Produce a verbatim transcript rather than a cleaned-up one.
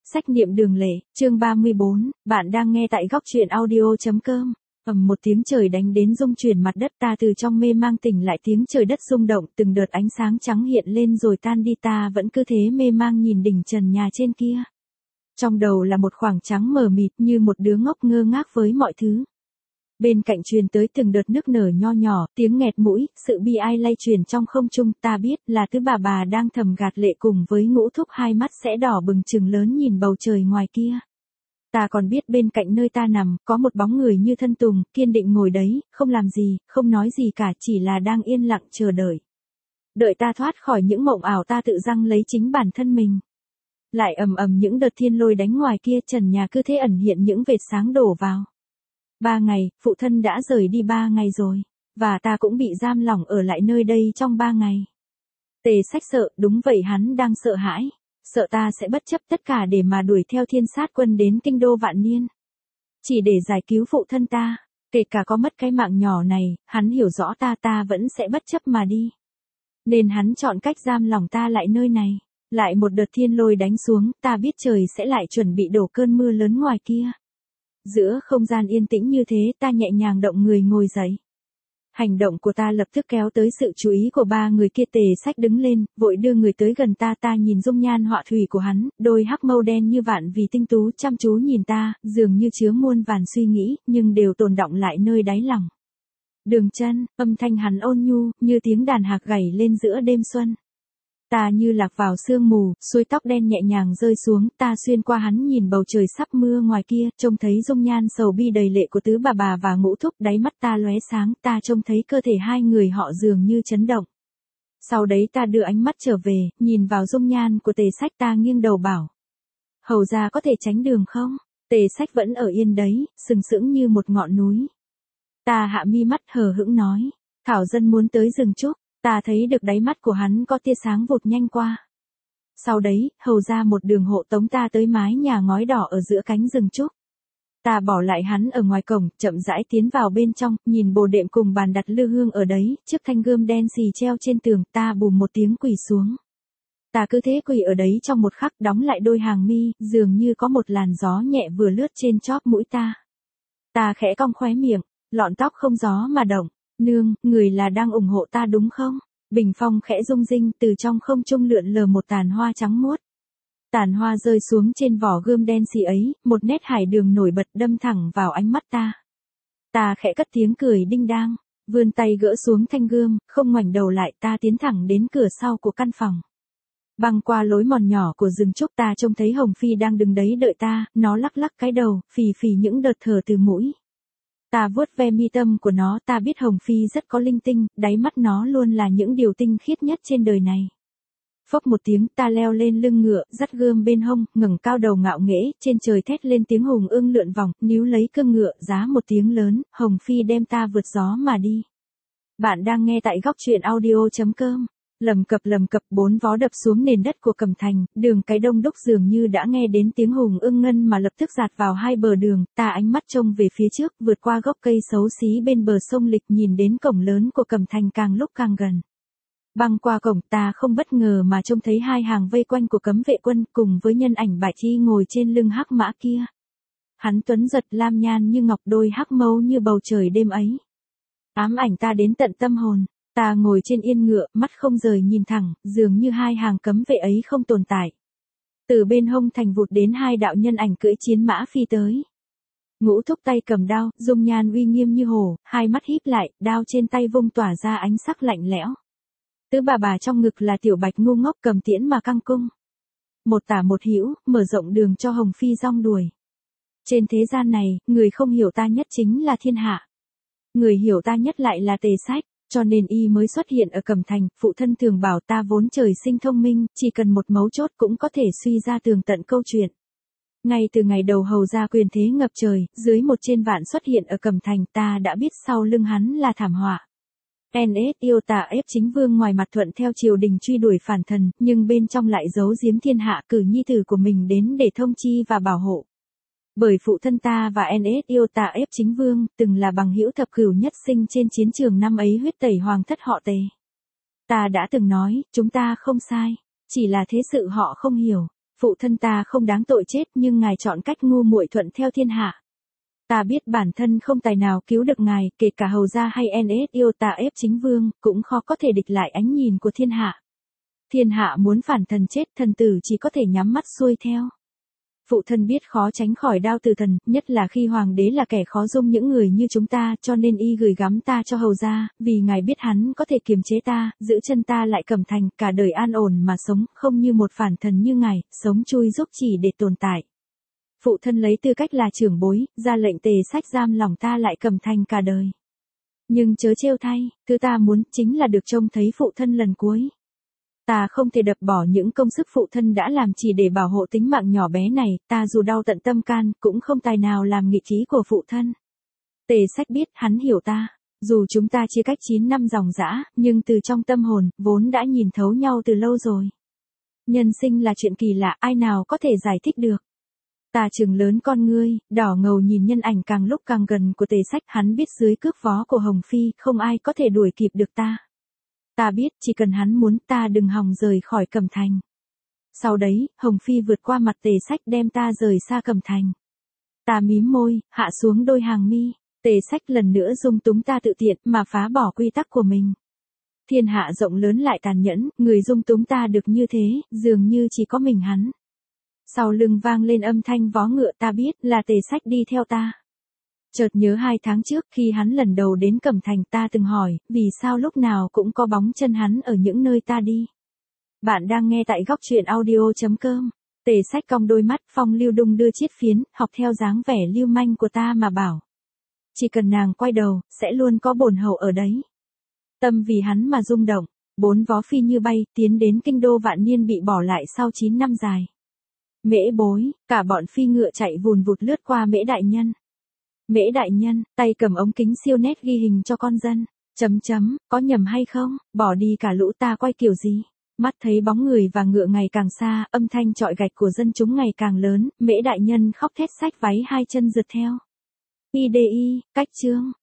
Sách niệm đường lệ, chương ba mươi bốn, bạn đang nghe tại góc truyện audio.com. Ầm một tiếng trời đánh đến rung chuyển mặt đất, ta từ trong mê mang tỉnh lại, tiếng trời đất rung động, từng đợt ánh sáng trắng hiện lên rồi tan đi, ta vẫn cứ thế mê mang nhìn đỉnh trần nhà trên kia. Trong đầu là một khoảng trắng mờ mịt, như một đứa ngốc ngơ ngác với mọi thứ. Bên cạnh truyền tới từng đợt nức nở nho nhỏ, tiếng nghẹt mũi, sự bi ai lay truyền trong không trung, ta biết là Tứ bà bà đang thầm gạt lệ cùng với Ngũ Thúc, hai mắt sẽ đỏ bừng trừng lớn nhìn bầu trời ngoài kia. Ta còn biết bên cạnh nơi ta nằm, có một bóng người như thân tùng, kiên định ngồi đấy, không làm gì, không nói gì cả, chỉ là đang yên lặng chờ đợi. Đợi ta thoát khỏi những mộng ảo, ta tự giăng lấy chính bản thân mình. Lại ầm ầm những đợt thiên lôi đánh ngoài kia, trần nhà cứ thế ẩn hiện những vệt sáng đổ vào. Ba ngày, phụ thân đã rời đi ba ngày rồi, và ta cũng bị giam lỏng ở lại nơi đây trong ba ngày. Tề Sách sợ, đúng vậy, hắn đang sợ hãi, sợ ta sẽ bất chấp tất cả để mà đuổi theo Thiên Sát Quân đến kinh đô Vạn Niên. Chỉ để giải cứu phụ thân ta, kể cả có mất cái mạng nhỏ này, hắn hiểu rõ ta ta vẫn sẽ bất chấp mà đi. Nên hắn chọn cách giam lỏng ta lại nơi này. Lại một đợt thiên lôi đánh xuống, ta biết trời sẽ lại chuẩn bị đổ cơn mưa lớn ngoài kia. Giữa không gian yên tĩnh như thế, ta nhẹ nhàng động người ngồi dậy. Hành động của ta lập tức kéo tới sự chú ý của ba người kia. Tề Sách đứng lên, vội đưa người tới gần ta. Ta nhìn dung nhan họa thủy của hắn, đôi hắc mâu đen như vạn vì tinh tú chăm chú nhìn ta, dường như chứa muôn vàn suy nghĩ, nhưng đều tồn đọng lại nơi đáy lòng. Đường Chân, âm thanh hắn ôn nhu, như tiếng đàn hạc gảy lên giữa đêm xuân. Ta như lạc vào sương mù, xuôi tóc đen nhẹ nhàng rơi xuống, ta xuyên qua hắn nhìn bầu trời sắp mưa ngoài kia, trông thấy dung nhan sầu bi đầy lệ của Tứ bà bà và Ngũ Thúc, đáy mắt ta lóe sáng, ta trông thấy cơ thể hai người họ dường như chấn động. Sau đấy ta đưa ánh mắt trở về, nhìn vào dung nhan của Tề Sách, ta nghiêng đầu bảo: hầu gia có thể tránh đường không? Tề Sách vẫn ở yên đấy, sừng sững như một ngọn núi. Ta hạ mi mắt hờ hững nói: Thảo dân muốn tới rừng trúc. Ta thấy được đáy mắt của hắn có tia sáng vụt nhanh qua. Sau đấy, hầu ra một đường hộ tống ta tới mái nhà ngói đỏ ở giữa cánh rừng trúc. Ta bỏ lại hắn ở ngoài cổng, chậm rãi tiến vào bên trong, nhìn bồ đệm cùng bàn đặt lư hương ở đấy, chiếc thanh gươm đen xì treo trên tường, ta bùm một tiếng quỳ xuống. Ta cứ thế quỳ ở đấy trong một khắc, đóng lại đôi hàng mi, dường như có một làn gió nhẹ vừa lướt trên chóp mũi ta. Ta khẽ cong khóe miệng, lọn tóc không gió mà động. Nương, người là đang ủng hộ ta đúng không? Bình phong khẽ rung rinh, từ trong không trung lượn lờ một tàn hoa trắng muốt. Tàn hoa rơi xuống trên vỏ gươm đen xì ấy, một nét hải đường nổi bật đâm thẳng vào ánh mắt ta. Ta khẽ cất tiếng cười đinh đang, vươn tay gỡ xuống thanh gươm, không ngoảnh đầu lại, ta tiến thẳng đến cửa sau của căn phòng. Băng qua lối mòn nhỏ của rừng trúc, ta trông thấy Hồng Phi đang đứng đấy đợi ta, nó lắc lắc cái đầu, phì phì những đợt thở từ mũi. Ta vuốt ve mi tâm của nó, ta biết Hồng Phi rất có linh tinh, đáy mắt nó luôn là những điều tinh khiết nhất trên đời này. Phốc một tiếng, ta leo lên lưng ngựa, dắt gươm bên hông, ngẩng cao đầu ngạo nghễ, trên trời thét lên tiếng hùng ưng lượn vòng, níu lấy cương ngựa, giá một tiếng lớn, Hồng Phi đem ta vượt gió mà đi. Bạn đang nghe tại góc truyện audio.com. Lầm cập lầm cập, bốn vó đập xuống nền đất của Cẩm Thành, đường cái đông đúc dường như đã nghe đến tiếng hùng ưng ngân mà lập tức giạt vào hai bờ đường. Ta ánh mắt trông về phía trước, vượt qua gốc cây xấu xí bên bờ sông Lịch, nhìn đến cổng lớn của Cẩm Thành càng lúc càng gần. Băng qua cổng, ta không bất ngờ mà trông thấy hai hàng vây quanh của cấm vệ quân, cùng với nhân ảnh Bạch Chi ngồi trên lưng hắc mã kia. Hắn tuấn giật lam nhan như ngọc, đôi hắc mâu như bầu trời đêm ấy. Ám ảnh ta đến tận tâm hồn. Ta ngồi trên yên ngựa, mắt không rời nhìn thẳng, dường như hai hàng cấm vệ ấy không tồn tại. Từ bên hông thành vụt đến hai đạo nhân ảnh cưỡi chiến mã phi tới. Ngũ Thúc tay cầm đao, dung nhan uy nghiêm như hổ, hai mắt híp lại, đao trên tay vung tỏa ra ánh sắc lạnh lẽo. Tứ bà bà trong ngực là Tiểu Bạch ngu ngốc cầm tiễn mà căng cung. Một tả một hữu, mở rộng đường cho Hồng Phi rong đuổi. Trên thế gian này, người không hiểu ta nhất chính là thiên hạ. Người hiểu ta nhất lại là Tề Sách. Cho nên y mới xuất hiện ở Cẩm Thành. Phụ thân thường bảo ta vốn trời sinh thông minh, chỉ cần một mấu chốt cũng có thể suy ra tường tận câu chuyện. Ngay từ ngày đầu hầu ra quyền thế ngập trời, dưới một trên vạn xuất hiện ở Cẩm Thành, ta đã biết sau lưng hắn là thảm họa. en ét yêu tà ép chính vương ngoài mặt thuận theo triều đình truy đuổi phản thần, nhưng bên trong lại giấu giếm thiên hạ, cử nhi tử của mình đến để thông chi và bảo hộ. Bởi phụ thân ta và en ét yêu tà ép chính vương, từng là bằng hữu thập cửu nhất sinh trên chiến trường năm ấy huyết tẩy hoàng thất họ Tề. Ta đã từng nói, chúng ta không sai, chỉ là thế sự họ không hiểu. Phụ thân ta không đáng tội chết nhưng ngài chọn cách ngu muội thuận theo thiên hạ. Ta biết bản thân không tài nào cứu được ngài, kể cả hầu gia hay en ét yêu ta ép chính vương, cũng khó có thể địch lại ánh nhìn của thiên hạ. Thiên hạ muốn phản thần chết, thần tử chỉ có thể nhắm mắt xuôi theo. Phụ thân biết khó tránh khỏi đao từ thần, nhất là khi hoàng đế là kẻ khó dung những người như chúng ta, cho nên y gửi gắm ta cho hầu gia, vì ngài biết hắn có thể kiềm chế ta, giữ chân ta lại Cẩm Thành, cả đời an ổn mà sống, không như một phản thần như ngài, sống chui giúp chỉ để tồn tại. Phụ thân lấy tư cách là trưởng bối, ra lệnh Tề Sách giam lòng ta lại Cẩm Thành cả đời. Nhưng chớ trêu thay, thứ ta muốn chính là được trông thấy phụ thân lần cuối. Ta không thể đập bỏ những công sức phụ thân đã làm chỉ để bảo hộ tính mạng nhỏ bé này, ta dù đau tận tâm can, cũng không tài nào làm nghịch ý của phụ thân. Tề Sách biết, hắn hiểu ta. Dù chúng ta chia cách chín năm dòng dã, nhưng từ trong tâm hồn, vốn đã nhìn thấu nhau từ lâu rồi. Nhân sinh là chuyện kỳ lạ, ai nào có thể giải thích được. Ta trừng lớn con ngươi, đỏ ngầu nhìn nhân ảnh càng lúc càng gần của Tề Sách, hắn biết dưới cước vó của Hồng Phi, không ai có thể đuổi kịp được ta. Ta biết, chỉ cần hắn muốn ta đừng hòng rời khỏi Cẩm Thành. Sau đấy, Hồng Phi vượt qua mặt Tề Sách đem ta rời xa Cẩm Thành. Ta mím môi, hạ xuống đôi hàng mi. Tề Sách lần nữa dung túng ta tự tiện mà phá bỏ quy tắc của mình. Thiên hạ rộng lớn lại tàn nhẫn, người dung túng ta được như thế, dường như chỉ có mình hắn. Sau lưng vang lên âm thanh vó ngựa, ta biết là Tề Sách đi theo ta. Chợt nhớ hai tháng trước khi hắn lần đầu đến Cẩm Thành, ta từng hỏi, vì sao lúc nào cũng có bóng chân hắn ở những nơi ta đi. Bạn đang nghe tại góc truyện audio chấm com. Tề Sách cong đôi mắt, phong lưu đung đưa chiết phiến, học theo dáng vẻ lưu manh của ta mà bảo. Chỉ cần nàng quay đầu, sẽ luôn có bổn hậu ở đấy. Tâm vì hắn mà rung động, bốn vó phi như bay, tiến đến kinh đô Vạn Niên bị bỏ lại sau chín năm dài. Mễ bối, cả bọn phi ngựa chạy vùn vụt lướt qua Mễ đại nhân. Mễ đại nhân, tay cầm ống kính siêu nét ghi hình cho con dân. Chấm chấm, có nhầm hay không, bỏ đi cả lũ ta quay kiểu gì. Mắt thấy bóng người và ngựa ngày càng xa, âm thanh chọi gạch của dân chúng ngày càng lớn, Mễ đại nhân khóc thét xách váy hai chân rượt theo. i đê i, cách chương.